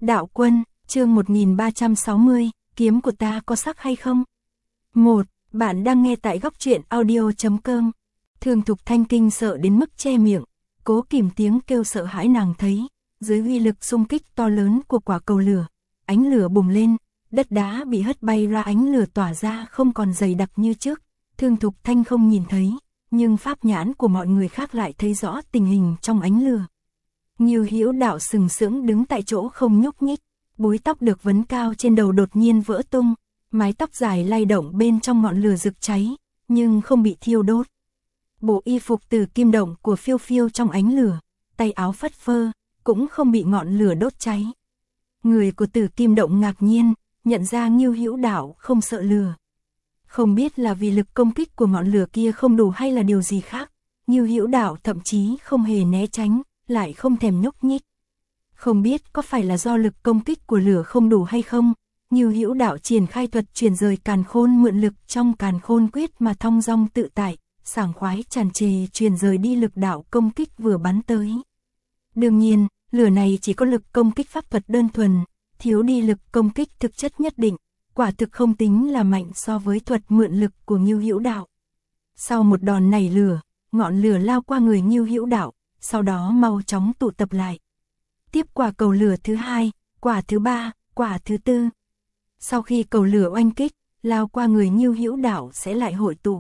Đạo quân, chương 1360, kiếm của ta có sắc hay không? 1. Bạn đang nghe tại góc truyện audio.com. Thường Thục Thanh kinh sợ đến mức che miệng, cố kìm tiếng kêu sợ hãi. Nàng thấy, dưới uy lực xung kích to lớn của quả cầu lửa, ánh lửa bùng lên, đất đá bị hất bay ra, ánh lửa tỏa ra không còn dày đặc như trước. Thường Thục Thanh không nhìn thấy, nhưng pháp nhãn của mọi người khác lại thấy rõ tình hình trong ánh lửa. Ngưu Hữu Đạo sừng sững đứng tại chỗ không nhúc nhích, búi tóc được vấn cao trên đầu đột nhiên vỡ tung, mái tóc dài lay động bên trong ngọn lửa rực cháy, nhưng không bị thiêu đốt. Bộ y phục từ kim động của phiêu phiêu trong ánh lửa, tay áo phất phơ, cũng không bị ngọn lửa đốt cháy. Người của Tử Kim Động ngạc nhiên, nhận ra Ngưu Hữu Đạo không sợ lửa. Không biết là vì lực công kích của ngọn lửa kia không đủ hay là điều gì khác, Ngưu Hữu Đạo thậm chí không hề né tránh, lại không thèm nhúc nhích. Không biết có phải là do lực công kích của lửa không đủ hay không, Ngưu Hữu Đạo triển khai thuật chuyển rời càn khôn, mượn lực trong càn khôn quyết mà thong dong tự tại, sảng khoái tràn trề truyền rời đi lực đạo công kích vừa bắn tới. Đương nhiên, lửa này chỉ có lực công kích pháp thuật đơn thuần, thiếu đi lực công kích thực chất nhất định, quả thực không tính là mạnh so với thuật mượn lực của Ngưu Hữu Đạo. Sau một đòn nảy lửa, ngọn lửa lao qua người Ngưu Hữu Đạo, sau đó mau chóng tụ tập lại. Tiếp quả cầu lửa thứ hai, quả thứ ba, quả thứ tư. Sau khi cầu lửa oanh kích, lao qua người Ngưu Hữu Đạo sẽ lại hội tụ.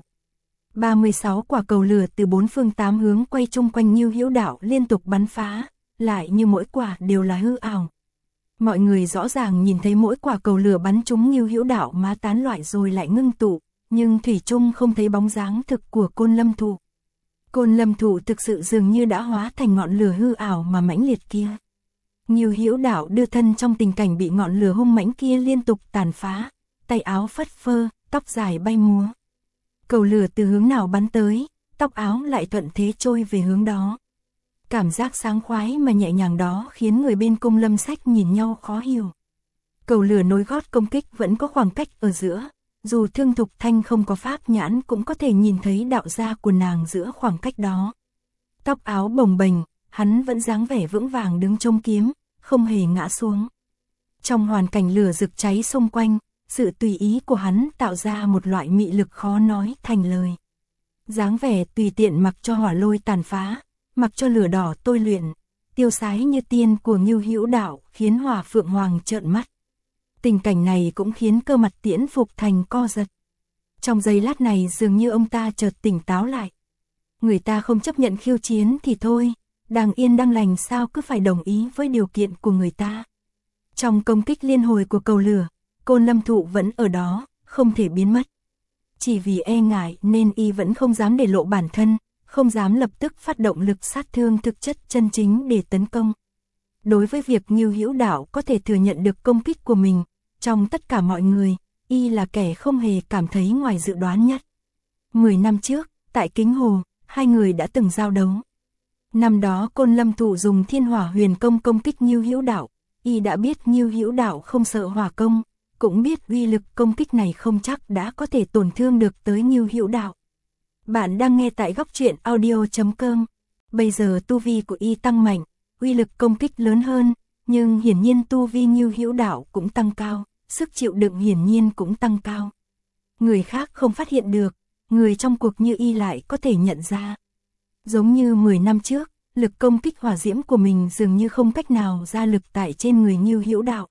36 quả cầu lửa từ bốn phương tám hướng quay chung quanh Ngưu Hữu Đạo liên tục bắn phá, lại như mỗi quả đều là hư ảo. Mọi người rõ ràng nhìn thấy mỗi quả cầu lửa bắn trúng Ngưu Hữu Đạo mà tán loại rồi lại ngưng tụ, nhưng thủy chung không thấy bóng dáng thực của Côn Lâm Thụ. Côn Lâm Thụ thực sự dường như đã hóa thành ngọn lửa hư ảo mà mãnh liệt kia. Ngưu Hữu Đạo đưa thân trong tình cảnh bị ngọn lửa hung mãnh kia liên tục tàn phá, tay áo phất phơ, tóc dài bay múa. Cầu lửa từ hướng nào bắn tới, tóc áo lại thuận thế trôi về hướng đó. Cảm giác sáng khoái mà nhẹ nhàng đó khiến người bên Cung Lâm Sách nhìn nhau khó hiểu. Cầu lửa nối gót công kích vẫn có khoảng cách ở giữa, dù Thương Thục Thanh không có pháp nhãn cũng có thể nhìn thấy đạo gia của nàng giữa khoảng cách đó. Tóc áo bồng bềnh, hắn vẫn dáng vẻ vững vàng đứng trông kiếm, không hề ngã xuống. Trong hoàn cảnh lửa rực cháy xung quanh, sự tùy ý của hắn tạo ra một loại mị lực khó nói thành lời. Dáng vẻ tùy tiện mặc cho hỏa lôi tàn phá, mặc cho lửa đỏ tôi luyện, tiêu sái như tiên của Ngưu Hữu Đạo khiến Hỏa Phượng Hoàng trợn mắt. Tình cảnh này cũng khiến Cơ Mặt Tiễn Phục Thành co giật. Trong giây lát này dường như ông ta chợt tỉnh táo lại. Người ta không chấp nhận khiêu chiến thì thôi, đang yên đang lành sao cứ phải đồng ý với điều kiện của người ta. Trong công kích liên hồi của cầu lửa, Côn Lâm Thụ vẫn ở đó, không thể biến mất. Chỉ vì e ngại nên y vẫn không dám để lộ bản thân, không dám lập tức phát động lực sát thương thực chất chân chính để tấn công. Đối với việc Ngưu Hữu Đạo có thể thừa nhận được công kích của mình, trong tất cả mọi người, y là kẻ không hề cảm thấy ngoài dự đoán nhất. 10 năm trước, tại Kính Hồ, hai người đã từng giao đấu. Năm đó Côn Lâm Thụ dùng Thiên Hỏa Huyền Công công kích Ngưu Hữu Đạo, y đã biết Ngưu Hữu Đạo không sợ hỏa công, cũng biết uy lực công kích này không chắc đã có thể tổn thương được tới Ngưu Hữu Đạo. Bạn đang nghe tại góc truyện audio.com. Bây giờ tu vi của y tăng mạnh, uy lực công kích lớn hơn, nhưng hiển nhiên tu vi Ngưu Hữu Đạo cũng tăng cao, sức chịu đựng hiển nhiên cũng tăng cao. Người khác không phát hiện được, người trong cuộc như y lại có thể nhận ra. Giống như 10 năm trước, lực công kích hỏa diễm của mình dường như không cách nào ra lực tại trên người Ngưu Hữu Đạo.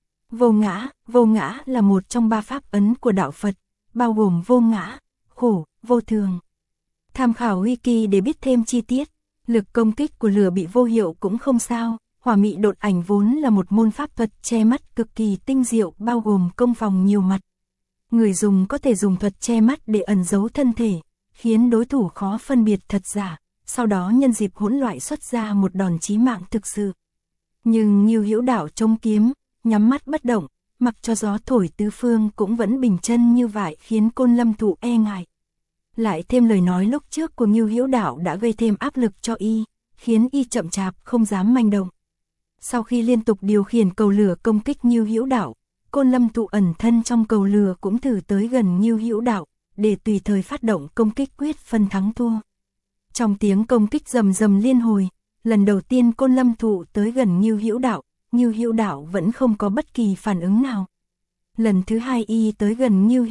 Vô ngã là một trong 3 pháp ấn của đạo Phật, bao gồm vô ngã, khổ, vô thường. Tham khảo wiki để biết thêm chi tiết, lực công kích của lửa bị vô hiệu cũng không sao, hỏa mị độn ảnh vốn là một môn pháp thuật che mắt cực kỳ tinh diệu bao gồm công phòng nhiều mặt. Người dùng có thể dùng thuật che mắt để ẩn giấu thân thể, khiến đối thủ khó phân biệt thật giả, sau đó nhân dịp hỗn loạn xuất ra một đòn chí mạng thực sự. Nhưng Ngưu Hữu Đạo chống kiếm, nhắm mắt bất động, mặc cho gió thổi tứ phương cũng vẫn bình chân như vậy khiến Côn Lâm Thụ e ngại. Lại thêm lời nói lúc trước của Ngưu Hữu Đạo đã gây thêm áp lực cho y, khiến y chậm chạp không dám manh động. Sau khi liên tục điều khiển cầu lửa công kích Ngưu Hữu Đạo, Côn Lâm Thụ ẩn thân trong cầu lửa cũng thử tới gần Ngưu Hữu Đạo, để tùy thời phát động công kích quyết phân thắng thua. Trong tiếng công kích rầm rầm liên hồi, lần đầu tiên Côn Lâm Thụ tới gần Ngưu Hữu Đạo, Ngưu Hữu Đạo vẫn không có bất kỳ phản ứng nào. Lần thứ hai y tới gần Ngưu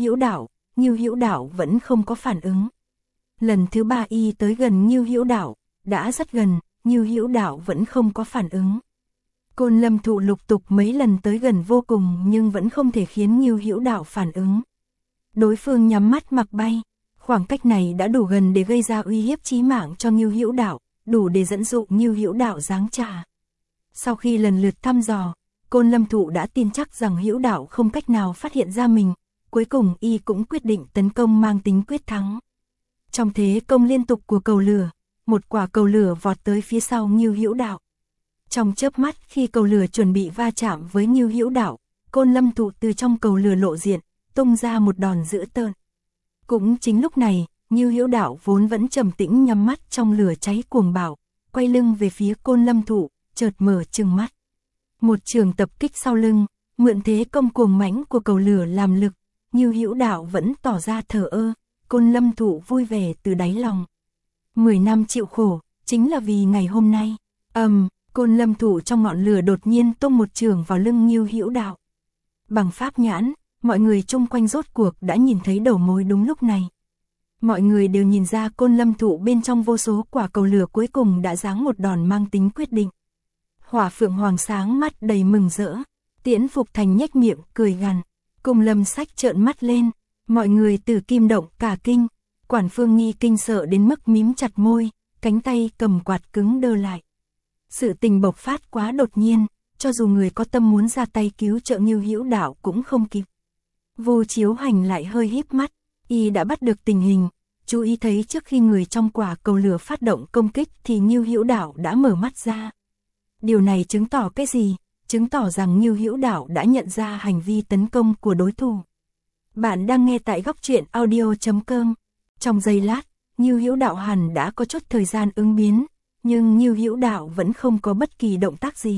Hữu Đạo vẫn không có phản ứng. Lần thứ ba y tới gần Ngưu Hữu Đạo, đã rất gần, Ngưu Hữu Đạo vẫn không có phản ứng. Côn Lâm Thụ lục tục mấy lần tới gần vô cùng nhưng vẫn không thể khiến Ngưu Hữu Đạo phản ứng. Đối phương nhắm mắt mặc bay, khoảng cách này đã đủ gần để gây ra uy hiếp chí mạng cho Ngưu Hữu Đạo, đủ để dẫn dụ Ngưu Hữu Đạo giáng trả. Sau khi lần lượt thăm dò, Côn Lâm Thụ đã tin chắc rằng Hữu Đạo không cách nào phát hiện ra mình, cuối cùng y cũng quyết định tấn công mang tính quyết thắng. Trong thế công liên tục của cầu lửa, một quả cầu lửa vọt tới phía sau Ngưu Hữu Đạo. Trong chớp mắt khi cầu lửa chuẩn bị va chạm với Ngưu Hữu Đạo, Côn Lâm Thụ từ trong cầu lửa lộ diện, tung ra một đòn dữ tợn. Cũng chính lúc này, Ngưu Hữu Đạo vốn vẫn trầm tĩnh nhắm mắt trong lửa cháy cuồng bạo, quay lưng về phía Côn Lâm Thụ, chợt mở trừng mắt. Một trường tập kích sau lưng, mượn thế công cuồng mãnh của cầu lửa làm lực, Ngưu Hữu Đạo vẫn tỏ ra thờ ơ, Côn Lâm Thụ vui vẻ từ đáy lòng. 10 năm chịu khổ, chính là vì ngày hôm nay. Côn Lâm Thụ trong ngọn lửa đột nhiên tung một trường vào lưng Ngưu Hữu Đạo. Bằng pháp nhãn, mọi người chung quanh rốt cuộc đã nhìn thấy đầu mối đúng lúc này. Mọi người đều nhìn ra Côn Lâm Thụ bên trong vô số quả cầu lửa cuối cùng đã giáng một đòn mang tính quyết định. Hỏa Phượng Hoàng sáng mắt đầy mừng rỡ, Tiễn Phục Thành nhếch miệng cười gằn, cùng Lâm Sách trợn mắt lên, mọi người Tử Kim động cả kinh, Quản Phương Nghi kinh sợ đến mức mím chặt môi, cánh tay cầm quạt cứng đơ lại. Sự tình bộc phát quá đột nhiên, cho dù người có tâm muốn ra tay cứu trợ Ngưu Hữu Đạo cũng không kịp. Vô Chiếu Hành lại hơi híp mắt, y đã bắt được tình hình, chú ý thấy trước khi người trong quả cầu lửa phát động công kích thì Ngưu Hữu Đạo đã mở mắt ra. Điều này chứng tỏ cái gì? Chứng tỏ rằng Ngưu Hữu Đạo đã nhận ra hành vi tấn công của đối thủ. Bạn đang nghe tại góc truyện audio.com. Trong giây lát, Ngưu Hữu Đạo hẳn đã có chút thời gian ứng biến, nhưng Ngưu Hữu Đạo vẫn không có bất kỳ động tác gì.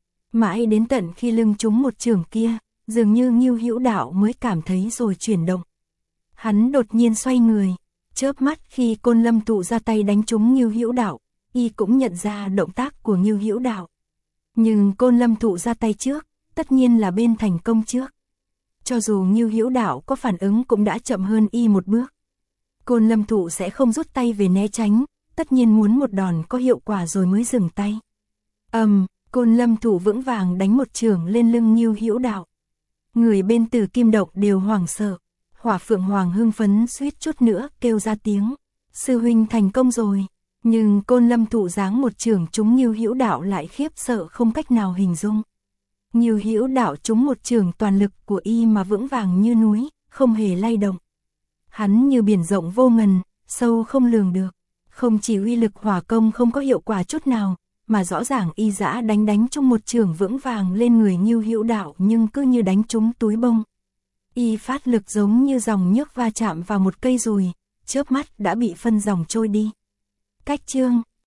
Mãi đến tận khi lưng trúng một chưởng kia, dường như Ngưu Hữu Đạo mới cảm thấy rồi chuyển động. Hắn đột nhiên xoay người, chớp mắt khi Côn Lâm Thụ ra tay đánh trúng Ngưu Hữu Đạo, y cũng nhận ra động tác của Ngưu Hữu Đạo. Nhưng Côn Lâm Thụ ra tay trước, tất nhiên là bên thành công trước. Cho dù Ngưu Hữu Đạo có phản ứng cũng đã chậm hơn y một bước. Côn Lâm Thụ sẽ không rút tay về né tránh, tất nhiên muốn một đòn có hiệu quả rồi mới dừng tay. Côn Lâm Thụ vững vàng đánh một chưởng lên lưng Ngưu Hữu Đạo. Người bên Tử Kim động đều hoảng sợ. Hỏa Phượng Hoàng hưng phấn suýt chút nữa kêu ra tiếng, sư huynh thành công rồi. Nhưng Côn Lâm Thụ giáng một chưởng trúng Ngưu Hữu Đạo lại khiếp sợ không cách nào hình dung. Ngưu Hữu Đạo trúng một chưởng toàn lực của y mà vững vàng như núi, không hề lay động. Hắn như biển rộng vô ngần, sâu không lường được. Không chỉ uy lực hỏa công không có hiệu quả chút nào, mà rõ ràng y dã đánh trúng một chưởng vững vàng lên người Ngưu Hữu Đạo nhưng cứ như đánh trúng túi bông. Y phát lực giống như dòng nước va chạm vào một cây dùi, chớp mắt đã bị phân dòng trôi đi. Cách chương